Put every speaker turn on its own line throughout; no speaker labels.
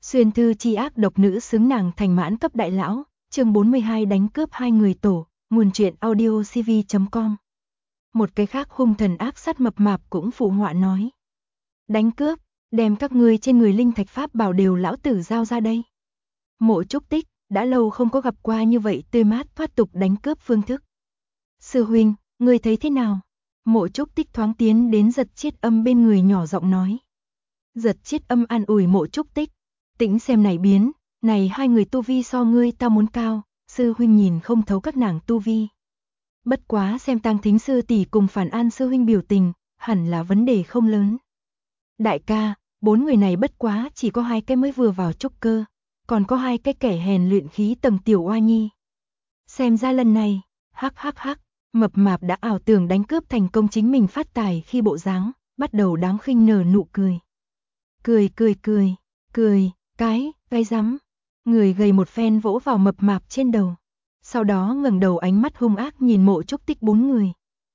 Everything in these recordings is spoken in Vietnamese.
Xuyên thư chi ác độc nữ xứng nàng thành mãn cấp đại lão, chương 42 đánh cướp hai người tổ, nguồn truyện audiocv.com. Một cái khác hung thần ác sát mập mạp cũng phụ họa nói. Đánh cướp, đem các ngươi trên người linh thạch pháp bảo đều lão tử giao ra đây. Mộ Trúc Tích, đã lâu không có gặp qua như vậy tươi mát thoát tục đánh cướp phương thức. Sư huynh, ngươi thấy thế nào? Mộ Trúc Tích thoáng tiến đến Giật Chiết Âm bên người nhỏ giọng nói. Giật Chiết Âm an ủi Mộ Trúc Tích. Tĩnh xem này biến, này hai người tu vi so ngươi ta muốn cao, sư huynh nhìn không thấu các nàng tu vi. Bất quá xem Tang Thính sư tỷ cùng Phản An sư huynh biểu tình, hẳn là vấn đề không lớn. Đại ca, bốn người này bất quá chỉ có hai cái mới vừa vào trúc cơ, còn có hai cái kẻ hèn luyện khí tầng tiểu oa nhi. Xem ra lần này, hắc, mập mạp đã ảo tưởng đánh cướp thành công chính mình phát tài khi bộ dáng, bắt đầu đáng khinh nở nụ cười. Cười, cái rắm. Người gầy một phen vỗ vào mập mạp trên đầu. Sau đó ngẩng đầu ánh mắt hung ác nhìn Mộ Trúc Tích bốn người.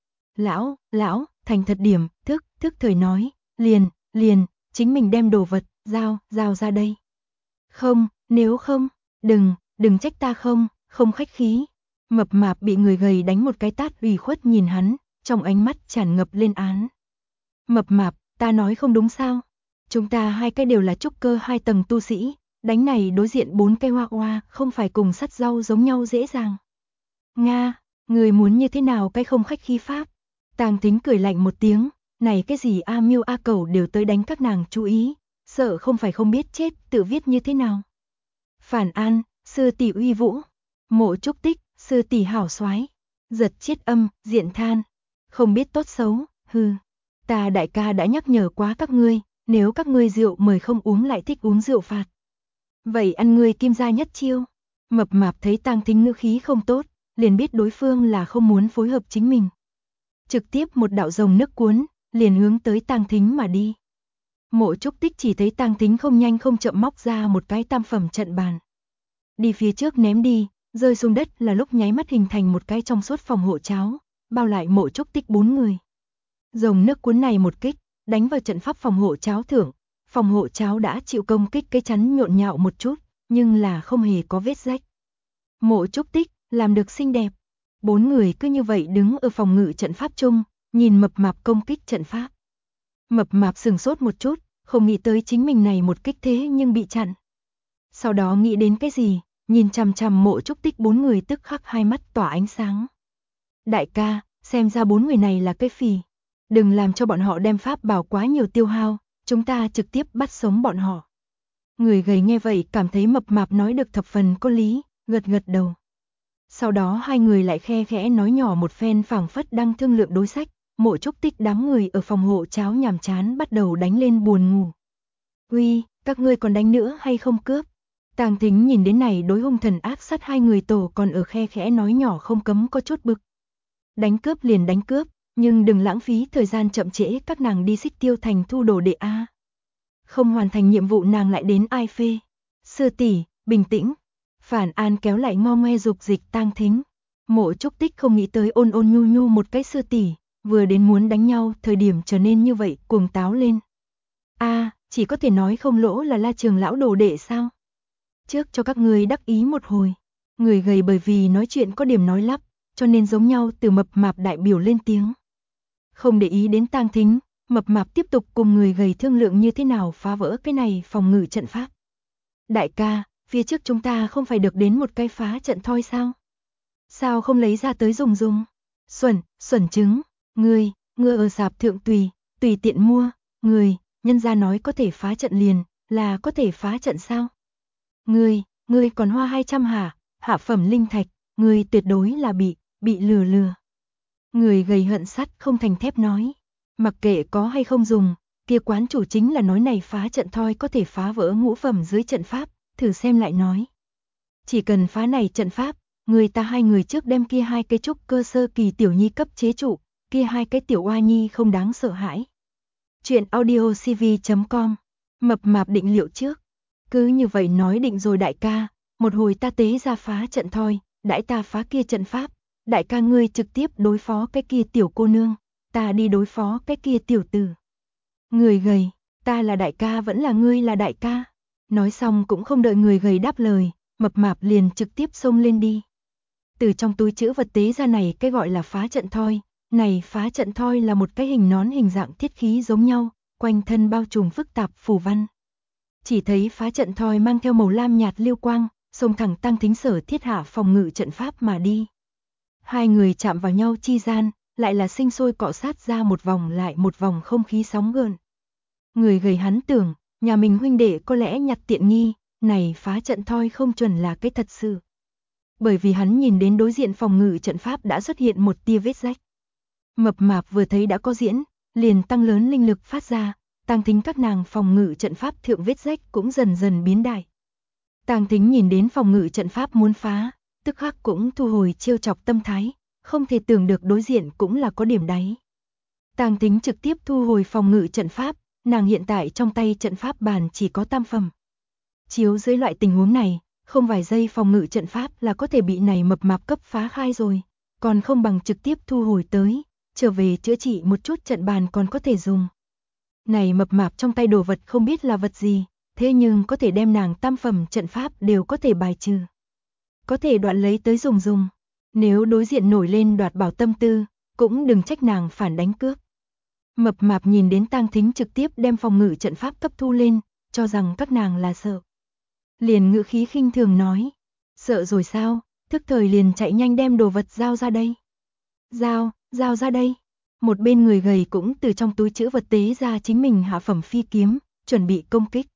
Lão, thành thật điểm, thức thời nói, liền, chính mình đem đồ vật, giao ra đây. Không, nếu không, đừng trách ta không khách khí. Mập mạp bị người gầy đánh một cái tát ủy khuất nhìn hắn, trong ánh mắt tràn ngập lên án. Mập mạp, ta nói không đúng sao? Chúng ta hai cái đều là trúc cơ 2 tầng tu sĩ, đánh này đối diện 4 cây hoa không phải cùng sắt rau giống nhau dễ dàng. Nga, người muốn như thế nào cái không khách khí pháp? Tang Thính cười lạnh một tiếng, này cái gì A Miêu A Cẩu đều tới đánh các nàng chú ý, sợ không phải không biết chết tự viết như thế nào. Phản An, sư tỷ uy vũ, Mộ Trúc Tích, sư tỷ hảo soái. Giật Chiết Âm, diện than, không biết tốt xấu, hừ. Ta đại ca đã nhắc nhở quá các ngươi, nếu các ngươi rượu mời không uống lại thích uống rượu phạt. Vậy ăn ngươi kim gia nhất chiêu. Mập mạp thấy Tang Thính ngữ khí không tốt, liền biết đối phương là không muốn phối hợp chính mình. Trực tiếp một đạo rồng nước cuốn, liền hướng tới Tang Thính mà đi. Mộ Trúc Tích chỉ thấy Tang Thính không nhanh không chậm móc ra một cái tam phẩm trận bàn. Đi phía trước ném đi, rơi xuống đất là lúc nháy mắt hình thành một cái trong suốt phòng hộ cháo, bao lại Mộ Trúc Tích 4 người. Rồng nước cuốn này một kích, đánh vào trận pháp phòng hộ cháo thượng, phòng hộ cháo đã chịu công kích cái chắn nhộn nhạo một chút, nhưng là không hề có vết rách. Mộ Trúc Tích, làm được xinh đẹp. 4 người cứ như vậy đứng ở phòng ngự trận pháp chung, nhìn mập mạp công kích trận pháp. Mập mạp sừng sốt một chút, không nghĩ tới chính mình này một kích thế nhưng bị chặn. Sau đó nghĩ đến cái gì, nhìn chằm chằm Mộ Trúc Tích 4 người tức khắc hai mắt tỏa ánh sáng. Đại ca, xem ra 4 người này là cái phì. Đừng làm cho bọn họ đem pháp bảo quá nhiều tiêu hao, chúng ta trực tiếp bắt sống bọn họ. Người gầy nghe vậy cảm thấy mập mạp nói được thập phần có lý, gật đầu. Sau đó hai người lại khe khẽ nói nhỏ một phen phảng phất đang thương lượng đối sách, Mộ Trúc Tích đám người ở phòng hộ cháo nhàm chán bắt đầu đánh lên buồn ngủ. Uy, các ngươi còn đánh nữa hay không cướp? Tang Thính nhìn đến này đối hung thần ác sát hai người tổ còn ở khe khẽ nói nhỏ không cấm có chút bực. Đánh cướp liền đánh cướp, nhưng đừng lãng phí thời gian chậm trễ các nàng đi Xích Tiêu thành thu đồ đệ a. Không hoàn thành nhiệm vụ nàng lại đến ai phê. Sư tỷ, bình tĩnh. Phản An kéo lại ngo ngoe dục dịch Tang Thính. Mộ Trúc Tích không nghĩ tới ôn nhu một cái sư tỷ, vừa đến muốn đánh nhau thời điểm trở nên như vậy cuồng táo lên. A, chỉ có thể nói không lỗ là La Trường lão đồ đệ sao? Trước cho các người đắc ý một hồi. Người gầy bởi vì nói chuyện có điểm nói lắp, cho nên giống nhau từ mập mạp đại biểu lên tiếng. Không để ý đến Tang Thính, mập mạp tiếp tục cùng người gầy thương lượng như thế nào phá vỡ cái này phòng ngự trận pháp. Đại ca, phía trước chúng ta không phải được đến một cái phá trận thôi sao? Sao không lấy ra tới dùng? Xuẩn trứng, ngươi ở sạp thượng tùy tiện mua, nhân gia nói có thể phá trận liền, là có thể phá trận sao? Ngươi còn hoa 200 hả? Hạ phẩm linh thạch, ngươi tuyệt đối là bị lừa. Người gầy hận sắt không thành thép nói, mặc kệ có hay không dùng, kia quán chủ chính là nói này phá trận thôi có thể phá vỡ ngũ phẩm dưới trận pháp, thử xem lại nói. Chỉ cần phá này trận pháp, người ta hai người trước đem kia hai cái trúc cơ sơ kỳ tiểu nhi cấp chế trụ, kia hai cái tiểu oa nhi không đáng sợ hãi. Chuyện audiocv.com, mập mạp định liệu trước. Cứ như vậy nói định rồi đại ca, một hồi ta tế ra phá trận thôi, đãi ta phá kia trận pháp, đại ca ngươi trực tiếp đối phó cái kia tiểu cô nương, ta đi đối phó cái kia tiểu tử. Người gầy, ta là đại ca vẫn là ngươi là đại ca? Nói xong cũng không đợi người gầy đáp lời, mập mạp liền trực tiếp xông lên đi. Từ trong túi trữ vật tế ra này cái gọi là phá trận thoi, này phá trận thoi là một cái hình nón hình dạng thiết khí giống nhau, quanh thân bao trùm phức tạp phù văn. Chỉ thấy phá trận thoi mang theo màu lam nhạt liêu quang, xông thẳng Tang Thính sở thiết hạ phòng ngự trận pháp mà đi. Hai người chạm vào nhau chi gian, lại là sinh sôi cọ sát ra một vòng lại một vòng không khí sóng gợn. Người gầy hắn tưởng, nhà mình huynh đệ có lẽ nhặt tiện nghi, này phá trận thoi không chuẩn là cái thật sự. Bởi vì hắn nhìn đến đối diện phòng ngự trận pháp đã xuất hiện một tia vết rách. Mập mạp vừa thấy đã có diễn, liền tăng lớn linh lực phát ra, Tang Thính các nàng phòng ngự trận pháp thượng vết rách cũng dần dần biến đại. Tang Thính nhìn đến phòng ngự trận pháp muốn phá, tức khắc cũng thu hồi trêu chọc tâm thái, không thể tưởng được đối diện cũng là có điểm đáy. Tang Thính trực tiếp thu hồi phòng ngự trận pháp, nàng hiện tại trong tay trận pháp bàn chỉ có tam phẩm. Chiếu dưới loại tình huống này, không vài giây phòng ngự trận pháp là có thể bị này mập mạp cấp phá khai rồi, còn không bằng trực tiếp thu hồi tới, trở về chữa trị một chút trận bàn còn có thể dùng. Này mập mạp trong tay đồ vật không biết là vật gì, thế nhưng có thể đem nàng tam phẩm trận pháp đều có thể bài trừ. Có thể đoạn lấy tới dùng. Nếu đối diện nổi lên đoạt bảo tâm tư, cũng đừng trách nàng phản đánh cướp. Mập mạp nhìn đến Tang Thính trực tiếp đem phòng ngự trận pháp cấp thu lên, cho rằng các nàng là sợ. Liền ngữ khí khinh thường nói, sợ rồi sao, thức thời liền chạy nhanh đem đồ vật giao ra đây. Giao ra đây. Một bên người gầy cũng từ trong túi trữ vật tế ra chính mình hạ phẩm phi kiếm, chuẩn bị công kích.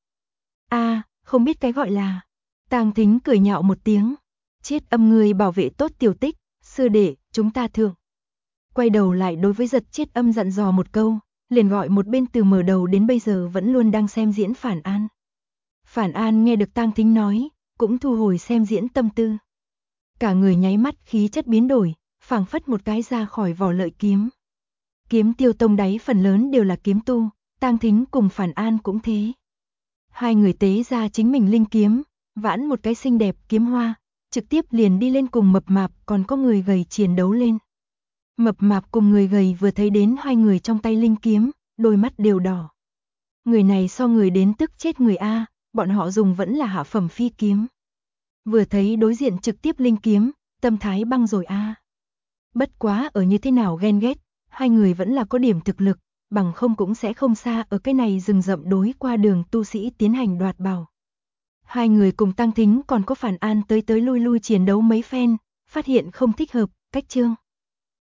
Không biết cái gọi là. Tang Thính cười nhạo một tiếng, chết âm người bảo vệ tốt tiểu tích, sư đệ, chúng ta thượng. Quay đầu lại đối với Giật Chết Âm dặn dò một câu, liền gọi một bên từ mở đầu đến bây giờ vẫn luôn đang xem diễn Phản An. Phản An nghe được Tang Thính nói, cũng thu hồi xem diễn tâm tư. Cả người nháy mắt khí chất biến đổi, phảng phất một cái ra khỏi vỏ lợi kiếm. Kiếm Tiêu tông đáy phần lớn đều là kiếm tu, Tang Thính cùng Phản An cũng thế. Hai người tế ra chính mình linh kiếm, vãn một cái xinh đẹp kiếm hoa, trực tiếp liền đi lên cùng mập mạp còn có người gầy chiến đấu lên. Mập mạp cùng người gầy vừa thấy đến hai người trong tay linh kiếm, đôi mắt đều đỏ. Người này so người đến tức chết người A, bọn họ dùng vẫn là hạ phẩm phi kiếm. Vừa thấy đối diện trực tiếp linh kiếm, tâm thái băng rồi A. Bất quá ở như thế nào ghen ghét, hai người vẫn là có điểm thực lực, bằng không cũng sẽ không xa ở cái này rừng rậm đối qua đường tu sĩ tiến hành đoạt bảo. Hai người cùng Tang Thính còn có Phản An tới lui chiến đấu mấy phen, phát hiện không thích hợp, cách chương.